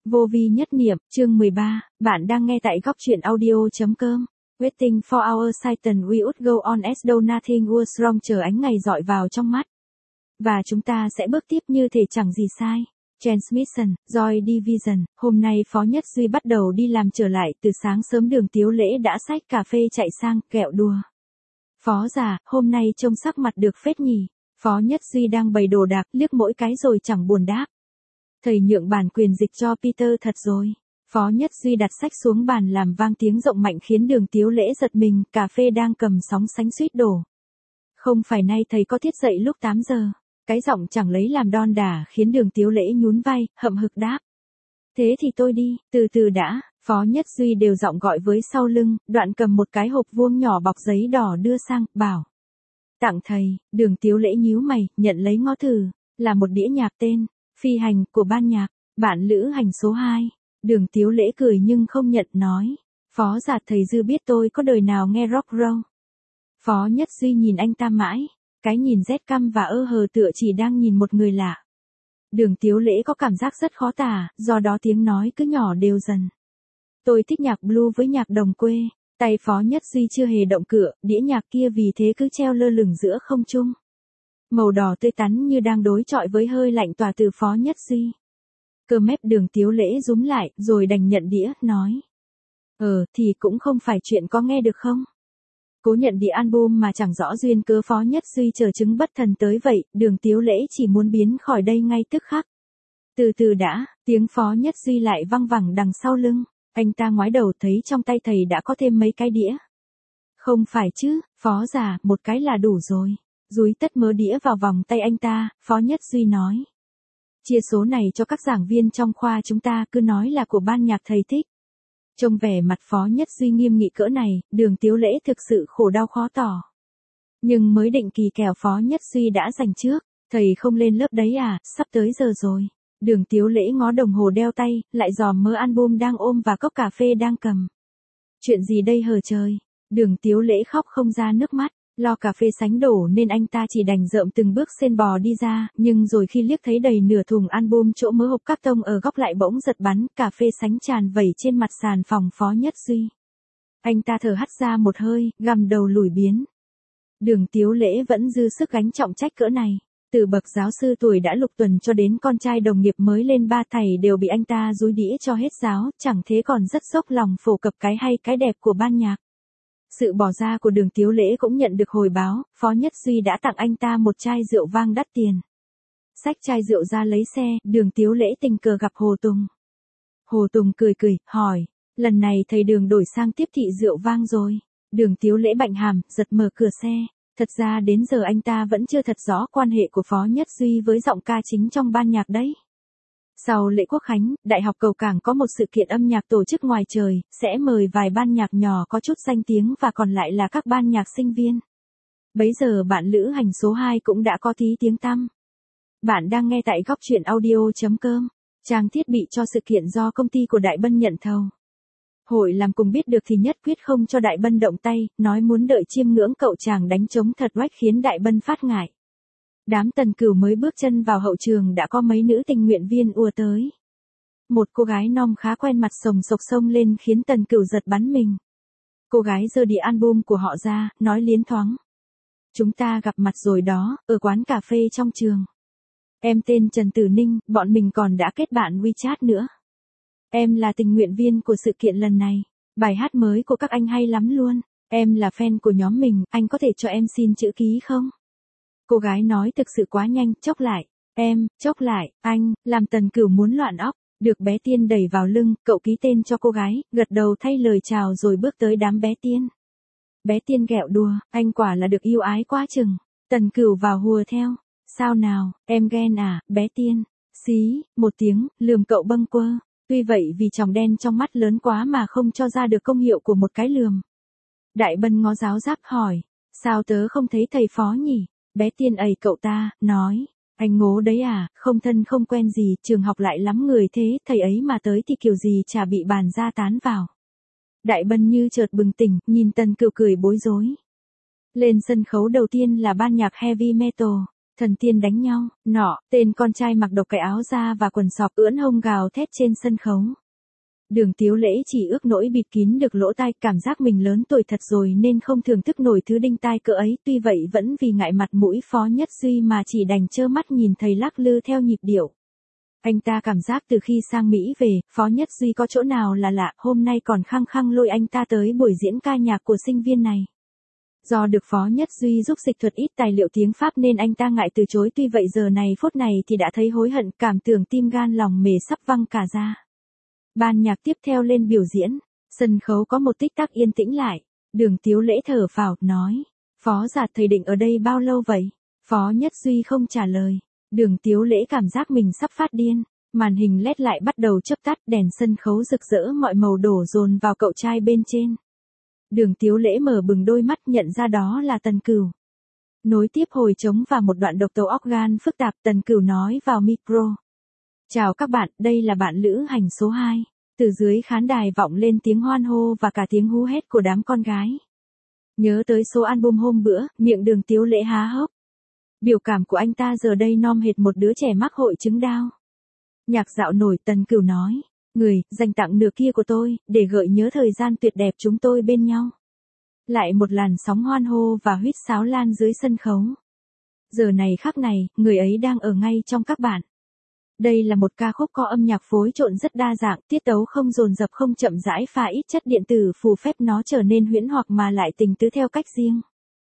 Vô vi nhất niệm, chương 13, bạn đang nghe tại góc truyện audio.com. Waiting for our Satan we would go on as though nothing was wrong, chờ ánh ngày dọi vào trong mắt. Và chúng ta sẽ bước tiếp như thể chẳng gì sai. Transmission, Joy Division, hôm nay Phó Nhất Duy bắt đầu đi làm trở lại, từ sáng sớm Đường Tiếu Lễ đã xách cà phê chạy sang, kẹo đùa. Phó già, hôm nay trông sắc mặt được phết nhỉ. Phó Nhất Duy đang bày đồ đạc, liếc mỗi cái rồi chẳng buồn đáp. Thầy nhượng bản quyền dịch cho Peter thật rồi. Phó Nhất Duy đặt sách xuống bàn làm vang tiếng rộng mạnh khiến Đường Tiếu Lễ giật mình, cà phê đang cầm sóng sánh suýt đổ. Không phải nay thầy có thiết dậy lúc 8 giờ. Cái giọng chẳng lấy làm đon đả khiến Đường Tiếu Lễ nhún vai, hậm hực đáp. Thế thì tôi đi, từ từ đã, Phó Nhất Duy đều giọng gọi với sau lưng, đoạn cầm một cái hộp vuông nhỏ bọc giấy đỏ đưa sang, bảo. Tặng thầy, Đường Tiếu Lễ nhíu mày, nhận lấy ngó thử, là một đĩa nhạc tên, Phi hành, của ban nhạc, bản lữ hành số 2. Đường Tiếu Lễ cười nhưng không nhận, nói. Phó già, thầy dư biết tôi có đời nào nghe rock roll. Phó Nhất Duy nhìn anh ta mãi, cái nhìn rét căm và ơ hờ tựa chỉ đang nhìn một người lạ. Đường Tiếu Lễ có cảm giác rất khó tả, do đó tiếng nói cứ nhỏ đều dần. Tôi thích nhạc blue với nhạc đồng quê. Tay Phó Nhất Duy chưa hề động cựa, đĩa nhạc kia vì thế cứ treo lơ lửng giữa không trung. Màu đỏ tươi tắn như đang đối chọi với hơi lạnh tỏa từ Phó Nhất Duy. Cơ mép Đường Tiếu Lễ rúm lại, rồi đành nhận đĩa, nói. Thì cũng không phải chuyện có nghe được không? Cố nhận đĩa album mà chẳng rõ duyên cớ Phó Nhất Duy chờ chứng bất thần tới vậy, Đường Tiếu Lễ chỉ muốn biến khỏi đây ngay tức khắc. Từ từ đã, tiếng Phó Nhất Duy lại văng vẳng đằng sau lưng, anh ta ngoái đầu thấy trong tay thầy đã có thêm mấy cái đĩa. Không phải chứ, Phó già, một cái là đủ rồi. Dúi tất mớ đĩa vào vòng tay anh ta, Phó Nhất Duy nói. Chia số này cho các giảng viên trong khoa chúng ta, cứ nói là của ban nhạc thầy thích. Trông vẻ mặt Phó Nhất Duy nghiêm nghị cỡ này, Đường Tiếu Lễ thực sự khổ đau khó tỏ. Nhưng mới định kỳ kèo Phó Nhất Duy đã giành trước, thầy không lên lớp đấy à, sắp tới giờ rồi. Đường Tiếu Lễ ngó đồng hồ đeo tay, lại dòm mớ album đang ôm và cốc cà phê đang cầm. Chuyện gì đây hờ trời? Đường Tiếu Lễ khóc không ra nước mắt. Lo cà phê sánh đổ nên anh ta chỉ đành rợm từng bước sên bò đi ra, nhưng rồi khi liếc thấy đầy nửa thùng album chỗ mớ hộp cáp tông ở góc lại bỗng giật bắn, cà phê sánh tràn vẩy trên mặt sàn phòng Phó Nhất Duy. Anh ta thở hắt ra một hơi, gằm đầu lủi biến. Đường Tiếu Lễ vẫn dư sức gánh trọng trách cỡ này. Từ bậc giáo sư tuổi đã lục tuần cho đến con trai đồng nghiệp mới lên 3 thầy đều bị anh ta dúi đĩa cho hết giáo, chẳng thế còn rất dốc lòng phổ cập cái hay cái đẹp của ban nhạc. Sự bỏ ra của Đường Tiếu Lễ cũng nhận được hồi báo, Phó Nhất Duy đã tặng anh ta một chai rượu vang đắt tiền. Xách chai rượu ra lấy xe, Đường Tiếu Lễ tình cờ gặp Hồ Tùng. Hồ Tùng cười cười, hỏi, lần này thầy Đường đổi sang tiếp thị rượu vang rồi. Đường Tiếu Lễ bạnh hàm, giật mở cửa xe. Thật ra đến giờ anh ta vẫn chưa thật rõ quan hệ của Phó Nhất Duy với giọng ca chính trong ban nhạc đấy. Sau lễ Quốc khánh, Đại học Cầu Cảng có một sự kiện âm nhạc tổ chức ngoài trời, sẽ mời vài ban nhạc nhỏ có chút danh tiếng và còn lại là các ban nhạc sinh viên. Bấy giờ bạn lữ hành số 2 cũng đã có tí tiếng tăm. Bạn đang nghe tại góc truyện audio.com, trang thiết bị cho sự kiện do công ty của Đại Bân nhận thầu. Hội làm cùng biết được thì nhất quyết không cho Đại Bân động tay, nói muốn đợi chiêm ngưỡng cậu chàng đánh trống thật oách khiến Đại Bân phát ngại. Đám Tần Cửu mới bước chân vào hậu trường đã có mấy nữ tình nguyện viên ùa tới. Một cô gái non khá quen mặt sồng sộc xông lên khiến Tần Cửu giật bắn mình. Cô gái giơ đĩa album của họ ra, nói liến thoáng. Chúng ta gặp mặt rồi đó, ở quán cà phê trong trường. Em tên Trần Tử Ninh, bọn mình còn đã kết bạn WeChat nữa. Em là tình nguyện viên của sự kiện lần này. Bài hát mới của các anh hay lắm luôn. Em là fan của nhóm mình, anh có thể cho em xin chữ ký không? Cô gái nói thực sự quá nhanh, chốc lại. Em, chốc lại, anh, làm Tần Cửu muốn loạn óc. Được bé Tiên đẩy vào lưng, cậu ký tên cho cô gái, gật đầu thay lời chào rồi bước tới đám bé Tiên. Bé Tiên ghẹo đùa, anh quả là được yêu ái quá chừng. Tần Cửu vào hùa theo. Sao nào, em ghen à, bé Tiên. Xí, một tiếng, lườm cậu bâng quơ. Tuy vậy vì tròng đen trong mắt lớn quá mà không cho ra được công hiệu của một cái lườm. Đại Bân ngó giáo giáp hỏi, sao tớ không thấy thầy Phó nhỉ? Bé Tiên ầy cậu ta, nói, anh ngố đấy à, không thân không quen gì, trường học lại lắm người thế, thầy ấy mà tới thì kiểu gì chả bị bàn ra tán vào. Đại Bân như chợt bừng tỉnh, nhìn Tần Cửu cười bối rối. Lên sân khấu đầu tiên là ban nhạc heavy metal. Thần tiên đánh nhau, nọ, tên con trai mặc độc cái áo da và quần sọc ưỡn hông gào thét trên sân khấu. Đường Tiếu Lễ chỉ ước nỗi bịt kín được lỗ tai, cảm giác mình lớn tuổi thật rồi nên không thưởng thức nổi thứ đinh tai cỡ ấy, tuy vậy vẫn vì ngại mặt mũi Phó Nhất Duy mà chỉ đành trơ mắt nhìn thầy lắc lư theo nhịp điệu. Anh ta cảm giác từ khi sang Mỹ về, Phó Nhất Duy có chỗ nào là lạ, hôm nay còn khăng khăng lôi anh ta tới buổi diễn ca nhạc của sinh viên này. Do được Phó Nhất Duy giúp dịch thuật ít tài liệu tiếng Pháp nên anh ta ngại từ chối, tuy vậy giờ này phút này thì đã thấy hối hận, cảm tưởng tim gan lòng mề sắp văng cả ra. Ban nhạc tiếp theo lên biểu diễn, sân khấu có một tích tắc yên tĩnh lại, Đường Tiếu Lễ thở phào, nói, Phó giả thầy định ở đây bao lâu vậy? Phó Nhất Duy không trả lời, Đường Tiếu Lễ cảm giác mình sắp phát điên, màn hình LED lại bắt đầu chớp tắt, đèn sân khấu rực rỡ mọi màu đổ dồn vào cậu trai bên trên. Đường Tiếu Lễ mở bừng đôi mắt nhận ra đó là Tần Cửu. Nối tiếp hồi trống và một đoạn độc tấu organ phức tạp, Tần Cửu nói vào micro. Chào các bạn, đây là bạn lữ hành số 2. Từ dưới khán đài vọng lên tiếng hoan hô và cả tiếng hú hét của đám con gái. Nhớ tới số album hôm bữa, miệng Đường Tiếu Lễ há hốc. Biểu cảm của anh ta giờ đây nom hệt một đứa trẻ mắc hội chứng Down. Nhạc dạo nổi, Tần Cửu nói, người, dành tặng nửa kia của tôi, để gợi nhớ thời gian tuyệt đẹp chúng tôi bên nhau. Lại một làn sóng hoan hô và huýt sáo lan dưới sân khấu. Giờ này khắc này, người ấy đang ở ngay trong các bạn. Đây là một ca khúc có âm nhạc phối trộn rất đa dạng, tiết tấu không dồn dập không chậm rãi, pha ít chất điện tử phù phép nó trở nên huyễn hoặc mà lại tình tứ theo cách riêng.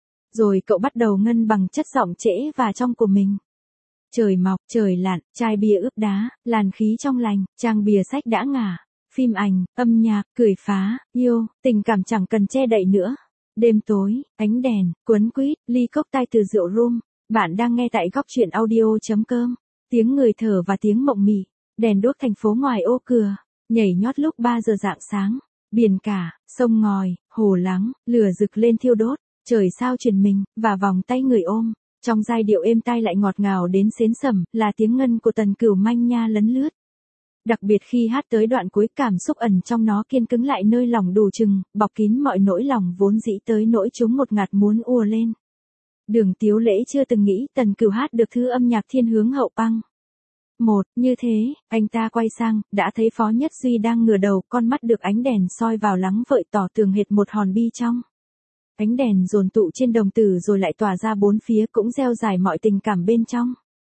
Rồi cậu bắt đầu ngân bằng chất giọng trễ và trong của mình. Trời mọc, trời lặn, chai bia ướp đá, làn khí trong lành, trang bìa sách đã ngả, phim ảnh, âm nhạc, cười phá, yêu, tình cảm chẳng cần che đậy nữa. Đêm tối, ánh đèn, cuốn quýt, ly cốc tai từ rượu rum. Bạn đang nghe tại góc truyện audio.com. Tiếng người thở và tiếng mộng mị, đèn đuốc thành phố ngoài ô cửa, nhảy nhót lúc 3 giờ rạng sáng, biển cả, sông ngòi, hồ lắng, lửa rực lên thiêu đốt, trời sao truyền mình, và vòng tay người ôm. Trong giai điệu êm tai lại ngọt ngào đến xến sẩm, là tiếng ngân của Tần Cửu manh nha lấn lướt. Đặc biệt khi hát tới đoạn cuối, cảm xúc ẩn trong nó kiên cứng lại nơi lòng đủ chừng, bọc kín mọi nỗi lòng vốn dĩ tới nỗi chúng một ngạt muốn ùa lên. Đường Tiếu Lễ chưa từng nghĩ Tần Cửu hát được thứ âm nhạc thiên hướng hậu punk. Như thế, anh ta quay sang, đã thấy Phó Nhất Duy đang ngửa đầu, con mắt được ánh đèn soi vào lắng vợi tỏ tường hệt một hòn bi trong. Ánh đèn dồn tụ trên đồng tử rồi lại tỏa ra bốn phía, cũng gieo dài mọi tình cảm bên trong.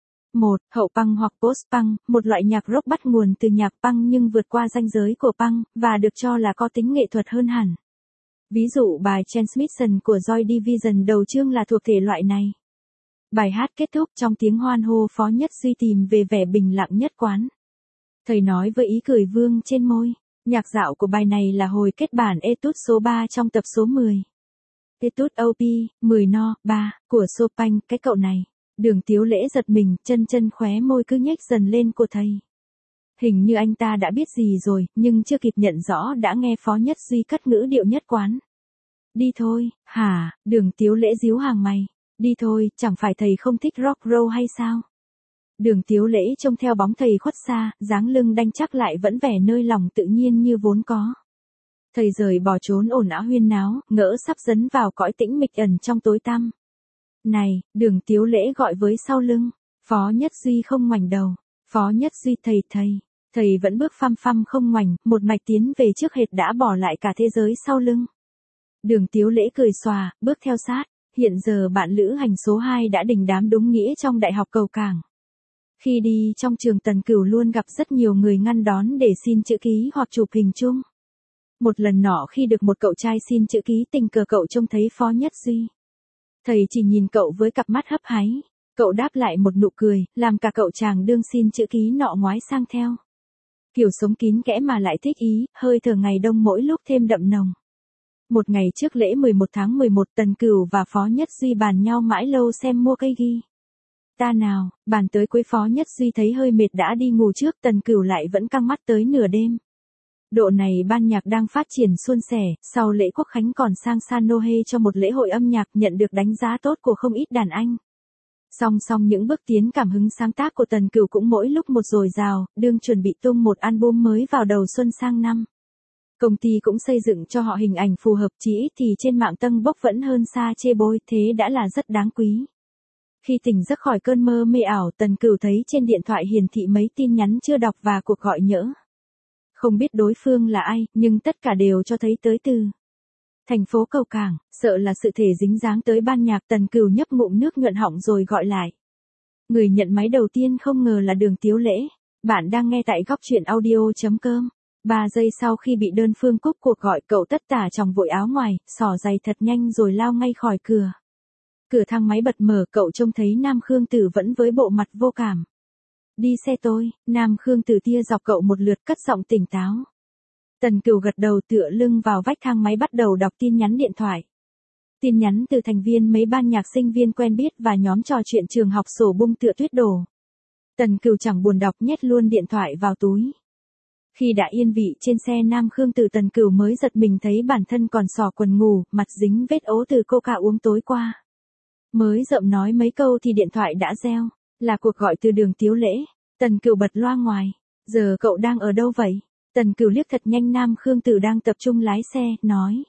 Hậu punk hoặc post-punk, một loại nhạc rock bắt nguồn từ nhạc punk nhưng vượt qua ranh giới của punk, và được cho là có tính nghệ thuật hơn hẳn. Ví dụ bài Transmission của Joy Division đầu chương là thuộc thể loại này. Bài hát kết thúc trong tiếng hoan hô, Phó Nhất Duy tìm về vẻ bình lặng nhất quán. Thầy nói với ý cười vương trên môi. Nhạc dạo của bài này là hồi kết bản Etude số 3 trong tập số 10. Etude OP 10 No 3 của Chopin. Cái cậu này, Đường Tiếu Lễ giật mình, chân khóe môi cứ nhếch dần lên của thầy. Hình như anh ta đã biết gì rồi, nhưng chưa kịp nhận rõ đã nghe Phó Nhất Duy cất ngữ điệu nhất quán. Đi thôi, hả? Đường Tiếu Lễ díu hàng mày. Đi thôi, chẳng phải thầy không thích rock roll hay sao? Đường Tiếu Lễ trông theo bóng thầy khuất xa, dáng lưng đanh chắc lại vẫn vẻ nơi lòng tự nhiên như vốn có. Thầy rời bỏ trốn ồn ào huyên náo, ngỡ sắp dấn vào cõi tĩnh mịch ẩn trong tối tăm. Này, Đường Tiếu Lễ gọi với sau lưng. Phó Nhất Duy không ngoảnh đầu. Phó Nhất Duy, thầy vẫn bước phăm phăm không ngoảnh, một mạch tiến về trước hệt đã bỏ lại cả thế giới sau lưng. Đường Tiếu Lễ cười xòa, bước theo sát. Hiện giờ bạn lữ hành số 2 đã đình đám đúng nghĩa trong Đại học Cầu Cảng. Khi đi trong trường, Tần Cửu luôn gặp rất nhiều người ngăn đón để xin chữ ký hoặc chụp hình chung. Một lần nọ khi được một cậu trai xin chữ ký, tình cờ cậu trông thấy Phó Nhất Duy. Thầy chỉ nhìn cậu với cặp mắt hấp háy. Cậu đáp lại một nụ cười, làm cả cậu chàng đương xin chữ ký nọ ngoái sang theo. Kiểu sống kín kẽ mà lại thích ý, hơi thở ngày đông mỗi lúc thêm đậm nồng. Một ngày trước lễ 11 tháng 11, Tần Cửu và Phó Nhất Duy bàn nhau mãi lâu xem mua cây ghi. Ta nào, bàn tới cuối Phó Nhất Duy thấy hơi mệt đã đi ngủ trước, Tần Cửu lại vẫn căng mắt tới nửa đêm. Độ này ban nhạc đang phát triển suôn sẻ, sau lễ Quốc Khánh còn sang San Nohe cho một lễ hội âm nhạc nhận được đánh giá tốt của không ít đàn anh. Song song những bước tiến cảm hứng sáng tác của Tần Cửu cũng mỗi lúc một dồi dào, đương chuẩn bị tung một album mới vào đầu xuân sang năm. Công ty cũng xây dựng cho họ hình ảnh phù hợp, chỉ ít thì trên mạng tâng bốc vẫn hơn xa chê bôi, thế đã là rất đáng quý. Khi tỉnh giấc khỏi cơn mơ mê ảo, Tần Cửu thấy trên điện thoại hiển thị mấy tin nhắn chưa đọc và cuộc gọi nhỡ. Không biết đối phương là ai, nhưng tất cả đều cho thấy tới từ thành phố Cầu Cảng, sợ là sự thể dính dáng tới ban nhạc. Tần Cửu nhấp ngụm nước nhuận họng rồi gọi lại. Người nhận máy đầu tiên không ngờ là Đường Tiếu Lễ. Bạn đang nghe tại góc truyện audio.com. 3 giây sau khi bị đơn phương cúp cuộc gọi, cậu tất tả chòng vội áo ngoài, xỏ giày thật nhanh rồi lao ngay khỏi cửa. Cửa thang máy bật mở, cậu trông thấy Nam Khương Tử vẫn với bộ mặt vô cảm. Đi xe tôi. Nam Khương Tử tia dọc cậu một lượt, cất giọng tỉnh táo. Tần Cửu gật đầu, tựa lưng vào vách thang máy bắt đầu đọc tin nhắn điện thoại. Tin nhắn từ thành viên mấy ban nhạc sinh viên quen biết và nhóm trò chuyện trường học sổ bung tựa tuyết đổ. Tần Cửu chẳng buồn đọc, nhét luôn điện thoại vào túi. Khi đã yên vị trên xe Nam Khương Tử, Tần Cửu mới giật mình thấy bản thân còn xỏ quần ngủ, mặt dính vết ố từ coca uống tối qua. Mới rợm nói mấy câu thì điện thoại đã reo, là cuộc gọi từ Đường Tiếu Lễ. Tần Cửu bật loa ngoài. Giờ cậu đang ở đâu vậy? Tần Cửu liếc thật nhanh Nam Khương Tử đang tập trung lái xe, nói.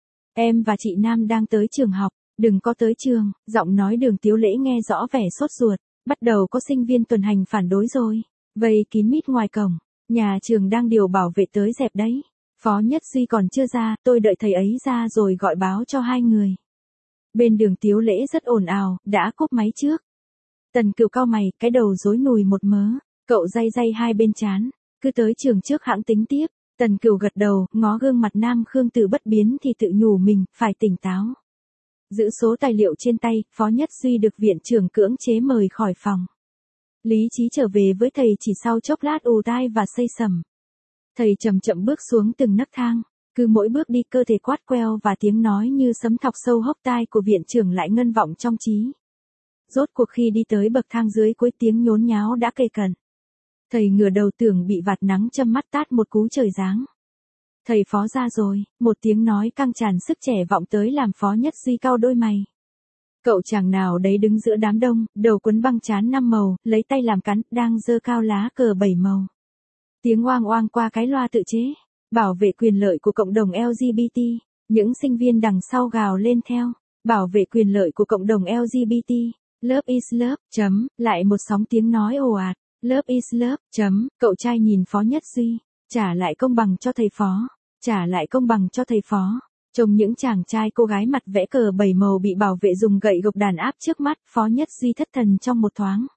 Em và chị Nam đang tới trường học, đừng có tới trường. Giọng nói Đường Tiếu Lễ nghe rõ vẻ sốt ruột. Bắt đầu có sinh viên tuần hành phản đối rồi. Vây kín mít ngoài cổng. Nhà trường đang điều bảo vệ tới dẹp đấy. Phó Nhất Duy còn chưa ra, tôi đợi thầy ấy ra rồi gọi báo cho hai người. Bên Đường Tiếu Lễ rất ồn ào, đã cúp máy trước. Tần Cửu cau mày, cái đầu rối nùi một mớ. Cậu day day hai bên trán. Cứ tới trường trước hãng tính tiếp. Tần Cửu gật đầu, ngó gương mặt Nam Khương Tử bất biến thì tự nhủ mình, phải tỉnh táo. Giữ số tài liệu trên tay, Phó Nhất Duy được viện trưởng cưỡng chế mời khỏi phòng. Lý trí trở về với thầy chỉ sau chốc lát ù tai và xây sẩm. Thầy chậm chậm bước xuống từng nấc thang. Cứ mỗi bước đi cơ thể quát queo và tiếng nói như sấm thọc sâu hốc tai của viện trưởng lại ngân vọng trong trí. Rốt cuộc khi đi tới bậc thang dưới cuối, tiếng nhốn nháo đã kề cận. Thầy ngửa đầu tưởng bị vạt nắng châm mắt tát một cú trời giáng. Thầy Phó ra rồi, một tiếng nói căng tràn sức trẻ vọng tới làm Phó Nhất Duy cau đôi mày. Cậu chàng nào đấy đứng giữa đám đông, đầu quấn băng trán 5 màu, lấy tay làm cắn, đang giơ cao lá cờ 7 màu. Tiếng oang oang qua cái loa tự chế, bảo vệ quyền lợi của cộng đồng LGBT, những sinh viên đằng sau gào lên theo, bảo vệ quyền lợi của cộng đồng LGBT, love is love, chấm, lại một sóng tiếng nói ồ ạt, love is love, chấm, cậu trai nhìn Phó Nhất Duy, trả lại công bằng cho thầy Phó, trả lại công bằng cho thầy Phó. Trông những chàng trai cô gái mặt vẽ cờ 7 màu bị bảo vệ dùng gậy gộc đàn áp trước mắt, Phó Nhất Duy thất thần trong một thoáng.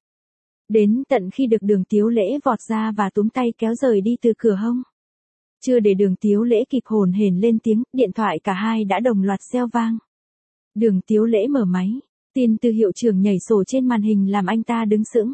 Đến tận khi được Đường Tiếu Lễ vọt ra và túm tay kéo rời đi từ cửa hông. Chưa để Đường Tiếu Lễ kịp hồn hển lên tiếng, điện thoại cả hai đã đồng loạt reo vang. Đường Tiếu Lễ mở máy, tin từ hiệu trưởng nhảy sổ trên màn hình làm anh ta đứng sững.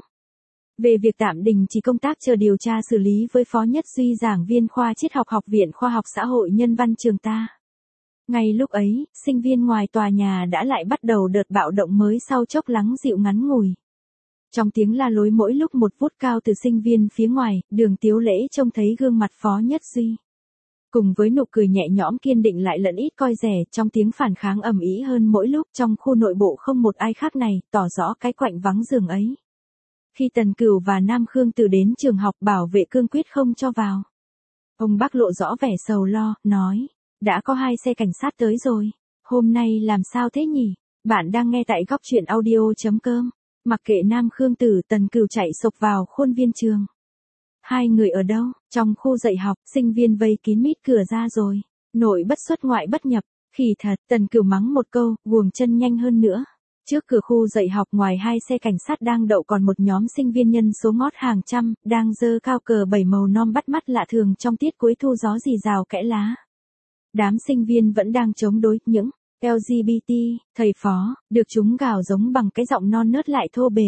Về việc tạm đình chỉ công tác chờ điều tra xử lý với Phó Nhất Duy, giảng viên khoa triết học Học viện Khoa học Xã hội Nhân văn trường ta. Ngay lúc ấy, sinh viên ngoài tòa nhà đã lại bắt đầu đợt bạo động mới sau chốc lắng dịu ngắn ngủi. Trong tiếng la lối mỗi lúc một vút cao từ sinh viên phía ngoài, Đường Tiếu Lễ trông thấy gương mặt Phó Nhất Duy. Cùng với nụ cười nhẹ nhõm kiên định lại lẫn ít coi rẻ, trong tiếng phản kháng ầm ĩ hơn mỗi lúc, trong khu nội bộ không một ai khác này, tỏ rõ cái quạnh vắng giường ấy. Khi Tần Cửu và Nam Khương Tử đến trường học, bảo vệ cương quyết không cho vào. Ông bác lộ rõ vẻ sầu lo, nói. Đã có 2 xe cảnh sát tới rồi. Hôm nay làm sao thế nhỉ? Bạn đang nghe tại góc truyện audio.com. Mặc kệ Nam Khương Tử, Tần Cửu chạy sộc vào khuôn viên trường. Hai người ở đâu? Trong khu dạy học, sinh viên vây kín mít cửa ra rồi. Nội bất xuất ngoại bất nhập. Khỉ thật, Tần Cửu mắng một câu, guồng chân nhanh hơn nữa. Trước cửa khu dạy học, ngoài 2 xe cảnh sát đang đậu còn một nhóm sinh viên nhân số ngót hàng trăm, đang giơ cao cờ 7 màu non bắt mắt lạ thường trong tiết cuối thu gió rì rào kẽ lá. Đám sinh viên vẫn đang chống đối những LGBT, thầy Phó, được chúng gào giống bằng cái giọng non nớt lại thô bề.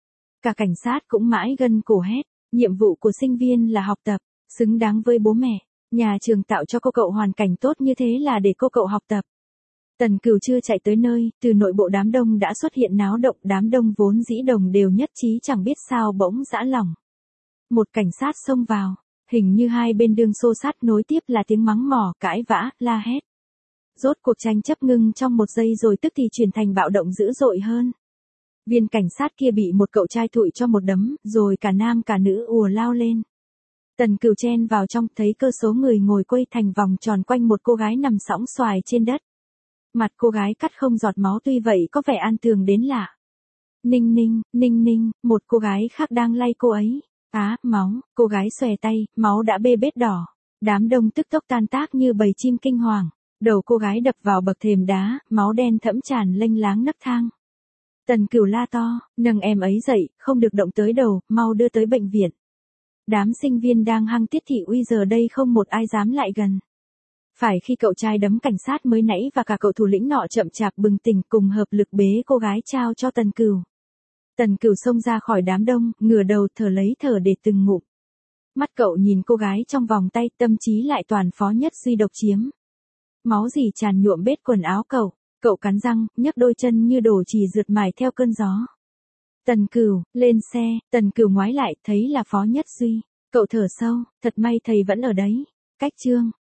Cả cảnh sát cũng mãi gân cổ hét, nhiệm vụ của sinh viên là học tập, xứng đáng với bố mẹ. Nhà trường tạo cho cô cậu hoàn cảnh tốt như thế là để cô cậu học tập. Tần Cửu chưa chạy tới nơi, từ nội bộ đám đông đã xuất hiện náo động, đám đông vốn dĩ đồng đều nhất trí chẳng biết sao bỗng giã lỏng. Một cảnh sát xông vào. Hình như hai bên đương xô sát, nối tiếp là tiếng mắng mỏ, cãi vã, la hét. Rốt cuộc tranh chấp ngưng trong một giây rồi tức thì chuyển thành bạo động dữ dội hơn. Viên cảnh sát kia bị một cậu trai thụi cho một đấm, rồi cả nam cả nữ ùa lao lên. Tần Cửu chen vào trong, thấy cơ số người ngồi quây thành vòng tròn quanh một cô gái nằm sõng xoài trên đất. Mặt cô gái cắt không giọt máu, tuy vậy có vẻ an tường đến lạ. Ninh ninh, một cô gái khác đang lay cô ấy. Á, máu, cô gái xòe tay, máu đã bê bết đỏ. Đám đông tức tốc tan tác như bầy chim kinh hoàng. Đầu cô gái đập vào bậc thềm đá, máu đen thẫm tràn lênh láng nấc thang. Tần Cửu la to, nâng em ấy dậy, không được động tới đầu, mau đưa tới bệnh viện. Đám sinh viên đang hăng tiết thị uy giờ đây không một ai dám lại gần. Phải khi cậu trai đấm cảnh sát mới nãy và cả cậu thủ lĩnh nọ chậm chạp bừng tỉnh cùng hợp lực bế cô gái trao cho Tần Cửu. Tần Cửu xông ra khỏi đám đông, ngửa đầu thở lấy thở để từng ngụm. Mắt cậu nhìn cô gái trong vòng tay, tâm trí lại toàn Phó Nhất Duy độc chiếm. Máu dì tràn nhuộm bết quần áo cậu cắn răng, nhấc đôi chân như đổ chì rượt mài theo cơn gió. Tần Cửu, lên xe, Tần Cửu ngoái lại, thấy là Phó Nhất Duy. Cậu thở sâu, thật may thầy vẫn ở đấy. Cách chương